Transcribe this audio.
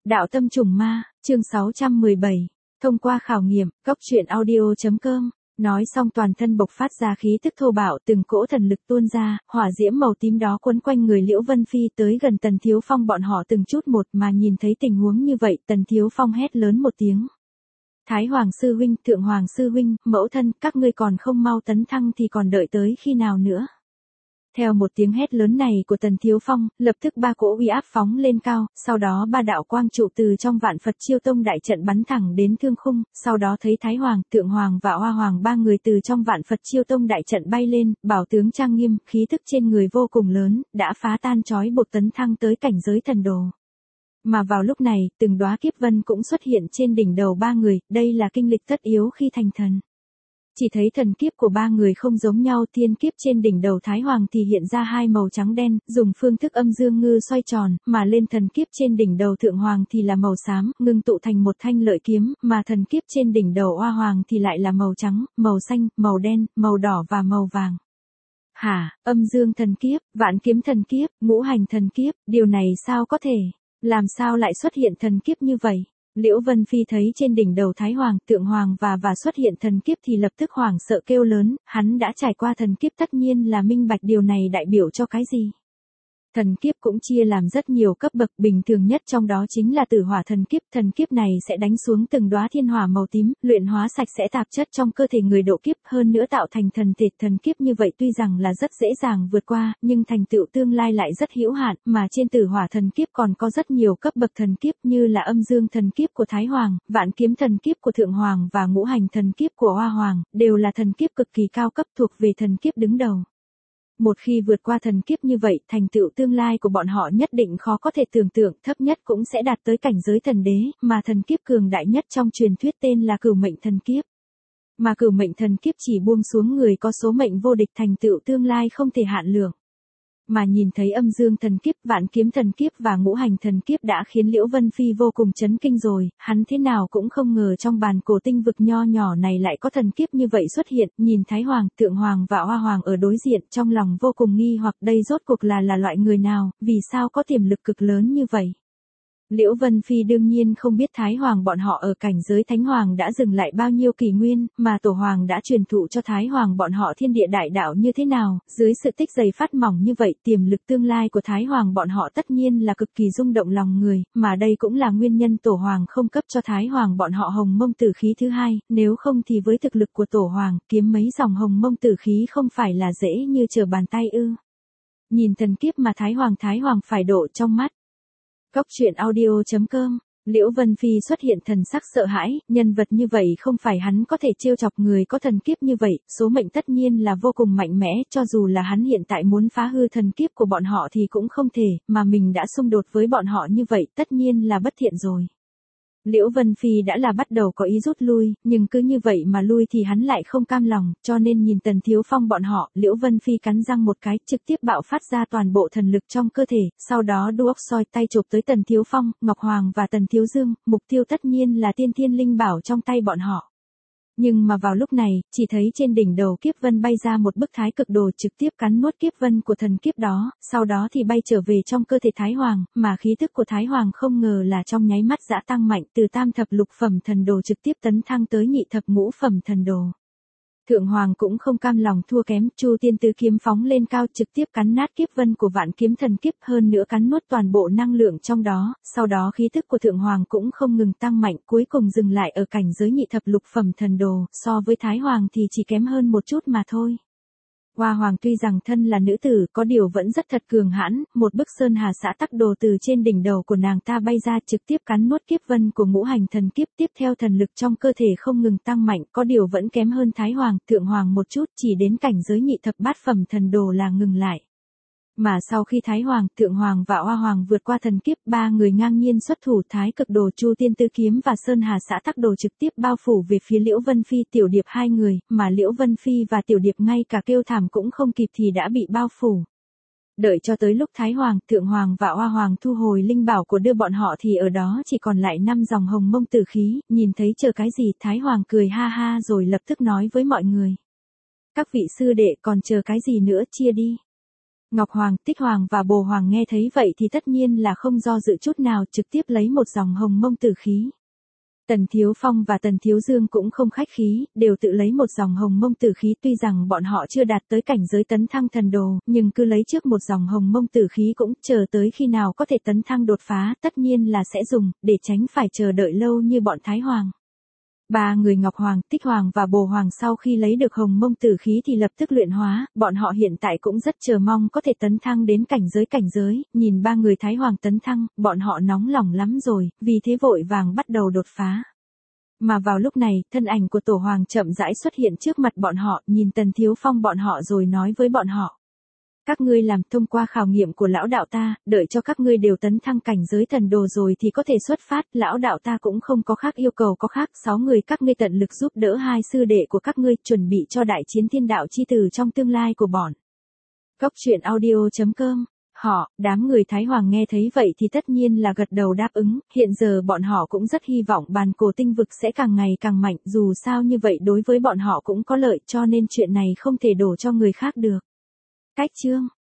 Đạo tâm trùng ma, chương 617. Thông qua khảo nghiệm, góc truyện audio.com. Nói xong toàn thân bộc phát ra khí tức thô bạo, từng cỗ thần lực tuôn ra, hỏa diễm màu tím đó quấn quanh người Liễu Vân Phi tới gần Tần Thiếu Phong bọn họ từng chút một, mà nhìn thấy tình huống như vậy, Tần Thiếu Phong hét lớn một tiếng. Thái Hoàng sư huynh, Thượng Hoàng sư huynh, mẫu thân, các ngươi còn không mau tấn thăng thì còn đợi tới khi nào nữa? Theo một tiếng hét lớn này của Tần Thiếu Phong, lập tức ba cỗ uy áp phóng lên cao, sau đó ba đạo quang trụ từ trong Vạn Phật Chiêu Tông đại trận bắn thẳng đến thương khung, sau đó thấy Thái Hoàng, Thượng Hoàng và Hoa Hoàng ba người từ trong Vạn Phật Chiêu Tông đại trận bay lên, bảo tướng trang nghiêm, khí thức trên người vô cùng lớn, đã phá tan trói buộc tấn thăng tới cảnh giới thần đồ. Mà vào lúc này, từng đóa kiếp vân cũng xuất hiện trên đỉnh đầu ba người, đây là kinh lịch tất yếu khi thành thần. Chỉ thấy thần kiếp của ba người không giống nhau, thiên kiếp trên đỉnh đầu Thái Hoàng thì hiện ra hai màu trắng đen, dùng phương thức âm dương ngư xoay tròn, mà lên thần kiếp trên đỉnh đầu Thượng Hoàng thì là màu xám, ngưng tụ thành một thanh lợi kiếm, mà thần kiếp trên đỉnh đầu Hoa Hoàng thì lại là màu trắng, màu xanh, màu đen, màu đỏ và màu vàng. Hả, âm dương thần kiếp, vạn kiếm thần kiếp, ngũ hành thần kiếp, điều này sao có thể? Làm sao lại xuất hiện thần kiếp như vậy? Liễu Vân Phi thấy trên đỉnh đầu Thái Hoàng, Thượng Hoàng và xuất hiện thần kiếp thì lập tức hoảng sợ kêu lớn, hắn đã trải qua thần kiếp tất nhiên là minh bạch điều này đại biểu cho cái gì. Thần kiếp cũng chia làm rất nhiều cấp bậc, bình thường nhất trong đó chính là tử hỏa thần kiếp này sẽ đánh xuống từng đóa thiên hỏa màu tím, luyện hóa sạch sẽ tạp chất trong cơ thể người độ kiếp, hơn nữa tạo thành thần thể. Thần kiếp như vậy tuy rằng là rất dễ dàng vượt qua, nhưng thành tựu tương lai lại rất hữu hạn, mà trên tử hỏa thần kiếp còn có rất nhiều cấp bậc thần kiếp như là âm dương thần kiếp của Thái Hoàng, vạn kiếm thần kiếp của Thượng Hoàng và ngũ hành thần kiếp của Hoa Hoàng, đều là thần kiếp cực kỳ cao cấp thuộc về thần kiếp đứng đầu. Một khi vượt qua thần kiếp như vậy, thành tựu tương lai của bọn họ nhất định khó có thể tưởng tượng, thấp nhất cũng sẽ đạt tới cảnh giới thần đế, mà thần kiếp cường đại nhất trong truyền thuyết tên là Cửu Mệnh thần kiếp. Mà Cửu Mệnh thần kiếp chỉ buông xuống người có số mệnh vô địch, thành tựu tương lai không thể hạn lượng. Mà nhìn thấy âm dương thần kiếp, vạn kiếm thần kiếp và ngũ hành thần kiếp đã khiến Liễu Vân Phi vô cùng chấn kinh rồi, hắn thế nào cũng không ngờ trong bàn cổ tinh vực nho nhỏ này lại có thần kiếp như vậy xuất hiện, nhìn Thái Hoàng, Thượng Hoàng và Hoa Hoàng ở đối diện, trong lòng vô cùng nghi hoặc đây rốt cuộc là loại người nào, vì sao có tiềm lực cực lớn như vậy. Liễu Vân Phi đương nhiên không biết Thái Hoàng bọn họ ở cảnh giới Thánh Hoàng đã dừng lại bao nhiêu kỷ nguyên, mà Tổ Hoàng đã truyền thụ cho Thái Hoàng bọn họ thiên địa đại đạo như thế nào, dưới sự tích dày phát mỏng như vậy, tiềm lực tương lai của Thái Hoàng bọn họ tất nhiên là cực kỳ rung động lòng người, mà đây cũng là nguyên nhân Tổ Hoàng không cấp cho Thái Hoàng bọn họ hồng mông tử khí thứ hai, nếu không thì với thực lực của Tổ Hoàng, kiếm mấy dòng hồng mông tử khí không phải là dễ như trở bàn tay ư. Nhìn thần kiếp mà Thái Hoàng phải độ trong mắt. Góc truyện audio.com. Liễu Vân Phi xuất hiện thần sắc sợ hãi, nhân vật như vậy không phải hắn có thể trêu chọc, người có thần kiếp như vậy, số mệnh tất nhiên là vô cùng mạnh mẽ, cho dù là hắn hiện tại muốn phá hư thần kiếp của bọn họ thì cũng không thể, mà mình đã xung đột với bọn họ như vậy, tất nhiên là bất thiện rồi. Liễu Vân Phi đã là bắt đầu có ý rút lui, nhưng cứ như vậy mà lui thì hắn lại không cam lòng, cho nên nhìn Tần Thiếu Phong bọn họ, Liễu Vân Phi cắn răng một cái, trực tiếp bạo phát ra toàn bộ thần lực trong cơ thể, sau đó đuốc soi tay chụp tới Tần Thiếu Phong, Ngọc Hoàng và Tần Thiếu Dương, mục tiêu tất nhiên là tiên thiên linh bảo trong tay bọn họ. Nhưng mà vào lúc này, chỉ thấy trên đỉnh đầu kiếp vân bay ra một bức thái cực đồ trực tiếp cắn nuốt kiếp vân của thần kiếp đó, sau đó thì bay trở về trong cơ thể Thái Hoàng, mà khí thức của Thái Hoàng không ngờ là trong nháy mắt dã tăng mạnh, từ tam thập lục phẩm thần đồ trực tiếp tấn thăng tới nhị thập ngũ phẩm thần đồ. Thượng Hoàng cũng không cam lòng thua kém, Chu Tiên Tứ kiếm phóng lên cao trực tiếp cắn nát kiếp vân của vạn kiếm thần kiếp, hơn nữa cắn nuốt toàn bộ năng lượng trong đó, sau đó khí thức của Thượng Hoàng cũng không ngừng tăng mạnh, cuối cùng dừng lại ở cảnh giới nhị thập lục phẩm thần đồ, so với Thái Hoàng thì chỉ kém hơn một chút mà thôi. Hoa Hoàng tuy rằng thân là nữ tử, có điều vẫn rất thật cường hãn, một bức sơn hà xã tắc đồ từ trên đỉnh đầu của nàng ta bay ra trực tiếp cắn nuốt kiếp vân của ngũ hành thần kiếp, tiếp theo thần lực trong cơ thể không ngừng tăng mạnh, có điều vẫn kém hơn Thái Hoàng, Thượng Hoàng một chút, chỉ đến cảnh giới nhị thập bát phẩm thần đồ là ngừng lại. Mà sau khi Thái Hoàng, Thượng Hoàng và Hoa Hoàng vượt qua thần kiếp, ba người ngang nhiên xuất thủ, thái cực đồ, Chu Tiên Tứ kiếm và Sơn Hà xã tắc đồ trực tiếp bao phủ về phía Liễu Vân Phi, Tiểu Điệp hai người, mà Liễu Vân Phi và Tiểu Điệp ngay cả kêu thảm cũng không kịp thì đã bị bao phủ. Đợi cho tới lúc Thái Hoàng, Thượng Hoàng và Hoa Hoàng thu hồi linh bảo của đưa bọn họ thì ở đó chỉ còn lại 5 dòng hồng mông tử khí, nhìn thấy chờ cái gì, Thái Hoàng cười ha ha rồi lập tức nói với mọi người. Các vị sư đệ còn chờ cái gì nữa, chia đi. Ngọc Hoàng, Tích Hoàng và Bồ Hoàng nghe thấy vậy thì tất nhiên là không do dự chút nào, trực tiếp lấy một dòng hồng mông tử khí. Tần Thiếu Phong và Tần Thiếu Dương cũng không khách khí, đều tự lấy một dòng hồng mông tử khí, tuy rằng bọn họ chưa đạt tới cảnh giới tấn thăng thần đồ, nhưng cứ lấy trước một dòng hồng mông tử khí cũng chờ tới khi nào có thể tấn thăng đột phá, tất nhiên là sẽ dùng, để tránh phải chờ đợi lâu như bọn Thái Hoàng. Ba người Ngọc Hoàng, Tích Hoàng và Bồ Hoàng sau khi lấy được hồng mông tử khí thì lập tức luyện hóa, bọn họ hiện tại cũng rất chờ mong có thể tấn thăng đến cảnh giới, nhìn ba người Thái Hoàng tấn thăng, bọn họ nóng lòng lắm rồi, vì thế vội vàng bắt đầu đột phá. Mà vào lúc này, thân ảnh của Tổ Hoàng chậm rãi xuất hiện trước mặt bọn họ, nhìn Tần Thiếu Phong bọn họ rồi nói với bọn họ. Các ngươi làm thông qua khảo nghiệm của lão đạo ta, đợi cho các ngươi đều tấn thăng cảnh giới thần đồ rồi thì có thể xuất phát, lão đạo ta cũng không có khác yêu cầu có khác, 6 người các ngươi tận lực giúp đỡ hai sư đệ của các ngươi, chuẩn bị cho đại chiến thiên đạo chi tử trong tương lai của bọn. Góc truyện audio.com. Đám người Thái Hoàng nghe thấy vậy thì tất nhiên là gật đầu đáp ứng, hiện giờ bọn họ cũng rất hy vọng bàn cổ tinh vực sẽ càng ngày càng mạnh, dù sao như vậy đối với bọn họ cũng có lợi, cho nên chuyện này không thể đổ cho người khác được. Cách chương